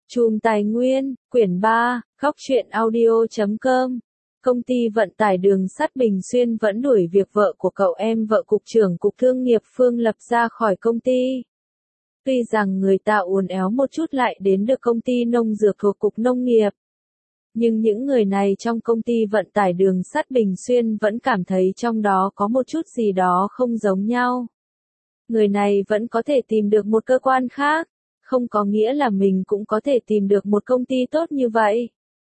Chùm Tài nguyên, quyển 3, góc truyện audio.com. Công ty vận tải đường sắt Bình Xuyên vẫn đuổi việc vợ của cậu em vợ Cục trưởng Cục Thương nghiệp Phương Lập ra khỏi công ty. Tuy rằng người ta uốn éo một chút lại đến được công ty nông dược thuộc Cục Nông nghiệp. Nhưng những người này trong công ty vận tải đường sắt Bình Xuyên vẫn cảm thấy trong đó có một chút gì đó không giống nhau. Người này vẫn có thể tìm được một cơ quan khác, không có nghĩa là mình cũng có thể tìm được một công ty tốt như vậy.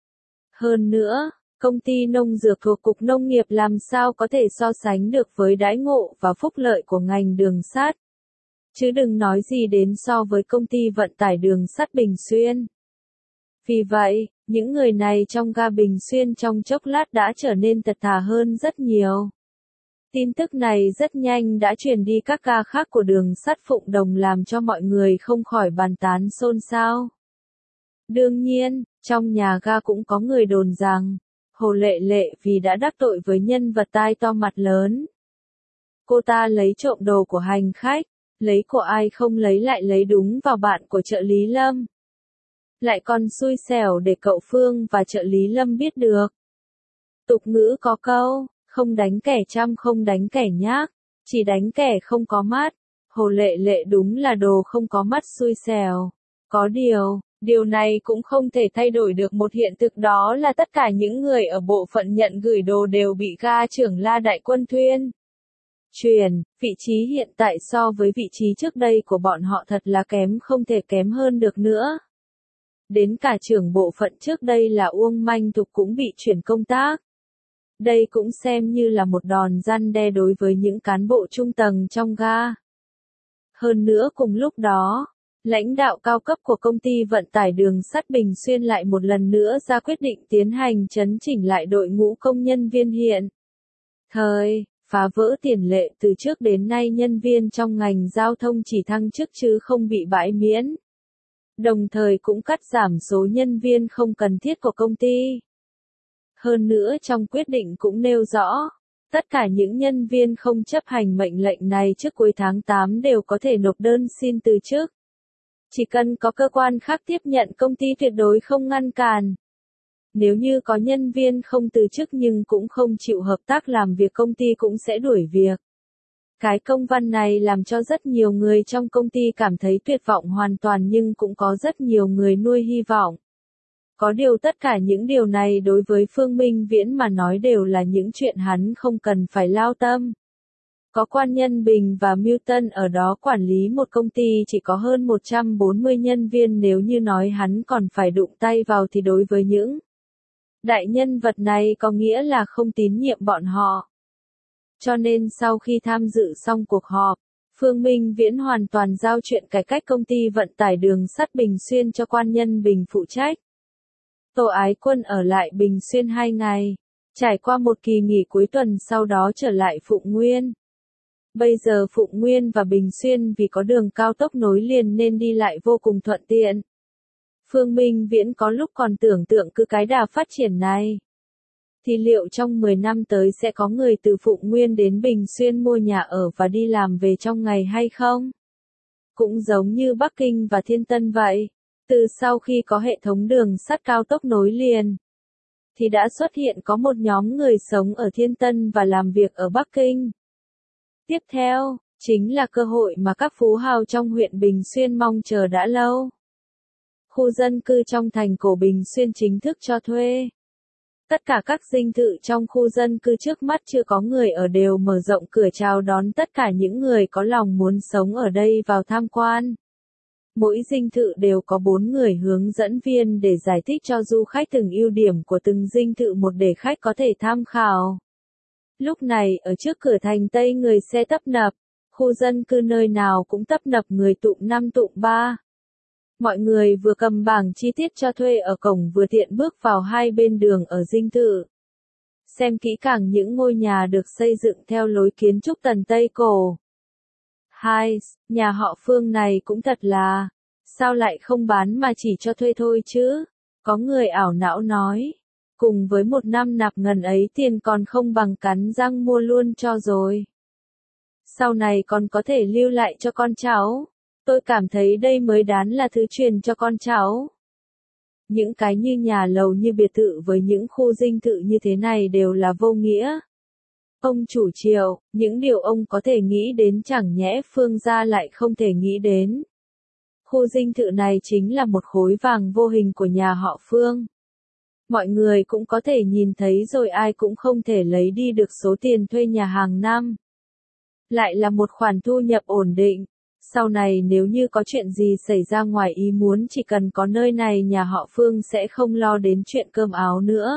Hơn nữa, công ty nông dược thuộc Cục Nông nghiệp làm sao có thể so sánh được với đãi ngộ và phúc lợi của ngành đường sắt. Chứ đừng nói gì đến so với công ty vận tải đường sắt Bình Xuyên. Vì vậy, những người này trong ga Bình Xuyên trong chốc lát đã trở nên thật thà hơn rất nhiều. Tin tức này rất nhanh đã truyền đi các ga khác của đường sắt Phụng Đồng làm cho mọi người không khỏi bàn tán xôn xao. Đương nhiên, trong nhà ga cũng có người đồn rằng, Hồ Lệ Lệ vì đã đắc tội với nhân vật tai to mặt lớn. Cô ta lấy trộm đồ của hành khách, lấy của ai không lấy lại lấy đúng vào bạn của trợ lý Lâm. Lại còn xui xẻo để cậu Phương và trợ lý Lâm biết được. Tục ngữ có câu, không đánh kẻ chăm không đánh kẻ nhác, chỉ đánh kẻ không có mắt. Hồ Lệ Lệ đúng là đồ không có mắt xui xẻo. Có điều này cũng không thể thay đổi được một hiện thực, đó là tất cả những người ở bộ phận nhận gửi đồ đều bị ga trưởng La Đại Quân Thuyên chuyển. Vị trí hiện tại so với vị trí trước đây của bọn họ thật là kém không thể kém hơn được nữa. Đến cả trưởng bộ phận trước đây là Uông Manh Thục cũng bị chuyển công tác. Đây cũng xem như là một đòn răn đe đối với những cán bộ trung tầng trong ga. Hơn nữa cùng lúc đó, lãnh đạo cao cấp của công ty vận tải đường sắt Bình Xuyên lại một lần nữa ra quyết định tiến hành chấn chỉnh lại đội ngũ công nhân viên hiện thời, phá vỡ tiền lệ từ trước đến nay nhân viên trong ngành giao thông chỉ thăng chức chứ không bị bãi miễn. Đồng thời cũng cắt giảm số nhân viên không cần thiết của công ty. Hơn nữa trong quyết định cũng nêu rõ, tất cả những nhân viên không chấp hành mệnh lệnh này trước cuối tháng 8 đều có thể nộp đơn xin từ chức. Chỉ cần có cơ quan khác tiếp nhận công ty tuyệt đối không ngăn cản. Nếu như có nhân viên không từ chức nhưng cũng không chịu hợp tác làm việc công ty cũng sẽ đuổi việc. Cái công văn này làm cho rất nhiều người trong công ty cảm thấy tuyệt vọng hoàn toàn nhưng cũng có rất nhiều người nuôi hy vọng. Có điều tất cả những điều này đối với Phương Minh Viễn mà nói đều là những chuyện hắn không cần phải lao tâm. Có Quan Nhân Bình và Milton ở đó quản lý một công ty chỉ có hơn 140 nhân viên, nếu như nói hắn còn phải đụng tay vào thì đối với những đại nhân vật này có nghĩa là không tín nhiệm bọn họ. Cho nên sau khi tham dự xong cuộc họp, Phương Minh Viễn hoàn toàn giao chuyện cải cách công ty vận tải đường sắt Bình Xuyên cho Quan Nhân Bình phụ trách. Tô Ái Quân ở lại Bình Xuyên 2 ngày, trải qua một kỳ nghỉ cuối tuần sau đó trở lại Phụng Nguyên. Bây giờ Phụng Nguyên và Bình Xuyên vì có đường cao tốc nối liền nên đi lại vô cùng thuận tiện. Phương Minh Viễn có lúc còn tưởng tượng cứ cái đà phát triển này, thì liệu trong 10 năm tới sẽ có người từ Phụng Nguyên đến Bình Xuyên mua nhà ở và đi làm về trong ngày hay không? Cũng giống như Bắc Kinh và Thiên Tân vậy, từ sau khi có hệ thống đường sắt cao tốc nối liền, thì đã xuất hiện có một nhóm người sống ở Thiên Tân và làm việc ở Bắc Kinh. Tiếp theo, chính là cơ hội mà các phú hào trong huyện Bình Xuyên mong chờ đã lâu. Khu dân cư trong thành cổ Bình Xuyên chính thức cho thuê. Tất cả các dinh thự trong khu dân cư trước mắt chưa có người ở đều mở rộng cửa chào đón tất cả những người có lòng muốn sống ở đây vào tham quan. Mỗi dinh thự đều có 4 người hướng dẫn viên để giải thích cho du khách từng ưu điểm của từng dinh thự một để khách có thể tham khảo. Lúc này ở trước cửa thành Tây người xe tấp nập, khu dân cư nơi nào cũng tấp nập người tụng 5 tụng 3. Mọi người vừa cầm bảng chi tiết cho thuê ở cổng vừa tiện bước vào hai bên đường ở dinh thự. Xem kỹ càng những ngôi nhà được xây dựng theo lối kiến trúc tần Tây cổ. Nhà họ Phương này cũng thật là, sao lại không bán mà chỉ cho thuê thôi chứ? Có người ảo não nói, cùng với một năm nạp ngần ấy tiền còn không bằng cắn răng mua luôn cho rồi. Sau này còn có thể lưu lại cho con cháu. Tôi cảm thấy đây mới đáng là thứ truyền cho con cháu. Những cái như nhà lầu như biệt thự với những khu dinh thự như thế này đều là vô nghĩa. Ông chủ Triệu, những điều ông có thể nghĩ đến chẳng nhẽ Phương gia lại không thể nghĩ đến. Khu dinh thự này chính là một khối vàng vô hình của nhà họ Phương. Mọi người cũng có thể nhìn thấy rồi, ai cũng không thể lấy đi được số tiền thuê nhà hàng năm. Lại là một khoản thu nhập ổn định. Sau này nếu như có chuyện gì xảy ra ngoài ý muốn, chỉ cần có nơi này nhà họ Phương sẽ không lo đến chuyện cơm áo nữa.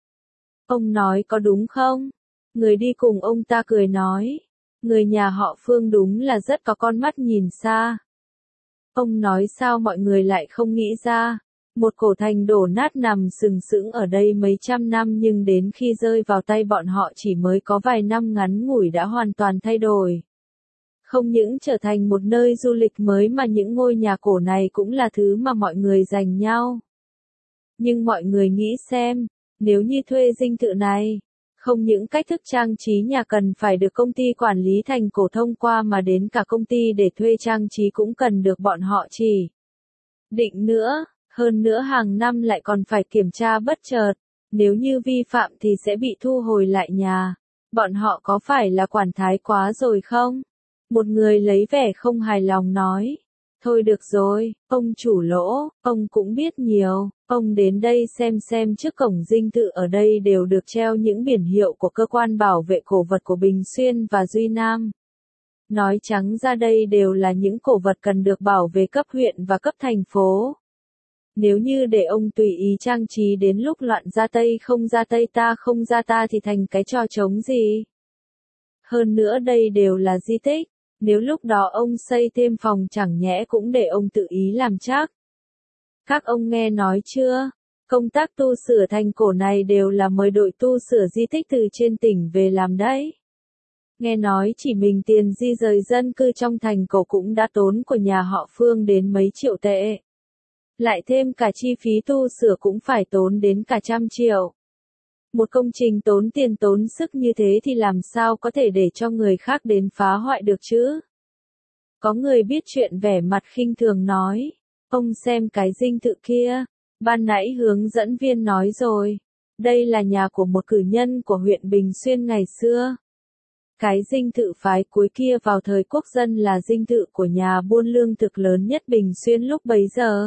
Ông nói có đúng không? Người đi cùng ông ta cười nói. Người nhà họ Phương đúng là rất có con mắt nhìn xa. Ông nói sao mọi người lại không nghĩ ra? Một cổ thành đổ nát nằm sừng sững ở đây mấy trăm năm, nhưng đến khi rơi vào tay bọn họ chỉ mới có vài năm ngắn ngủi đã hoàn toàn thay đổi. Không những trở thành một nơi du lịch mới mà những ngôi nhà cổ này cũng là thứ mà mọi người dành nhau. Nhưng mọi người nghĩ xem, nếu như thuê dinh thự này, không những cách thức trang trí nhà cần phải được công ty quản lý thành cổ thông qua mà đến cả công ty để thuê trang trí cũng cần được bọn họ chỉ định nữa. Hơn nữa hàng năm lại còn phải kiểm tra bất chợt, nếu như vi phạm thì sẽ bị thu hồi lại nhà. Bọn họ có phải là quản thái quá rồi không? Một người lấy vẻ không hài lòng nói. Thôi được rồi, ông chủ Lỗ, ông cũng biết nhiều, ông đến đây xem trước cổng dinh thự ở đây đều được treo những biển hiệu của cơ quan bảo vệ cổ vật của Bình Xuyên và Duy Nam. Nói trắng ra đây đều là những cổ vật cần được bảo vệ cấp huyện và cấp thành phố. Nếu như để ông tùy ý trang trí đến lúc loạn ra Tây không ra Tây ta không ra ta thì thành cái trò trống gì. Hơn nữa đây đều là di tích, nếu lúc đó ông xây thêm phòng chẳng nhẽ cũng để ông tự ý làm chắc. Các ông nghe nói chưa? Công tác tu sửa thành cổ này đều là mời đội tu sửa di tích từ trên tỉnh về làm đấy. Nghe nói chỉ mình tiền di rời dân cư trong thành cổ cũng đã tốn của nhà họ Phương đến mấy triệu tệ. Lại thêm cả chi phí tu sửa cũng phải tốn đến cả 100 triệu. Một công trình tốn tiền tốn sức như thế thì làm sao có thể để cho người khác đến phá hoại được chứ? Có người biết chuyện vẻ mặt khinh thường nói. Ông xem cái dinh thự kia. Ban nãy hướng dẫn viên nói rồi. Đây là nhà của một cử nhân của huyện Bình Xuyên ngày xưa. Cái dinh thự phái cuối kia vào thời quốc dân là dinh thự của nhà buôn lương thực lớn nhất Bình Xuyên lúc bấy giờ.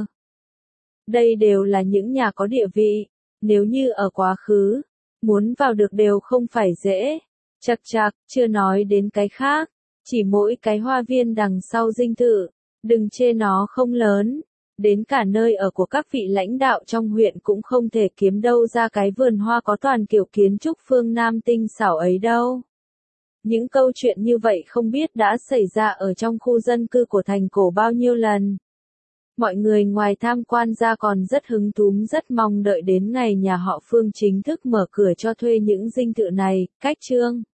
Đây đều là những nhà có địa vị, nếu như ở quá khứ, muốn vào được đều không phải dễ. Chậc chạc, chưa nói đến cái khác, chỉ mỗi cái hoa viên đằng sau dinh thự, đừng chê nó không lớn, đến cả nơi ở của các vị lãnh đạo trong huyện cũng không thể kiếm đâu ra cái vườn hoa có toàn kiểu kiến trúc phương Nam tinh xảo ấy đâu. Những câu chuyện như vậy không biết đã xảy ra ở trong khu dân cư của thành cổ bao nhiêu lần. Mọi người ngoài tham quan ra còn rất hứng thú, rất mong đợi đến ngày nhà họ Phương chính thức mở cửa cho thuê những dinh thự này. Cách chương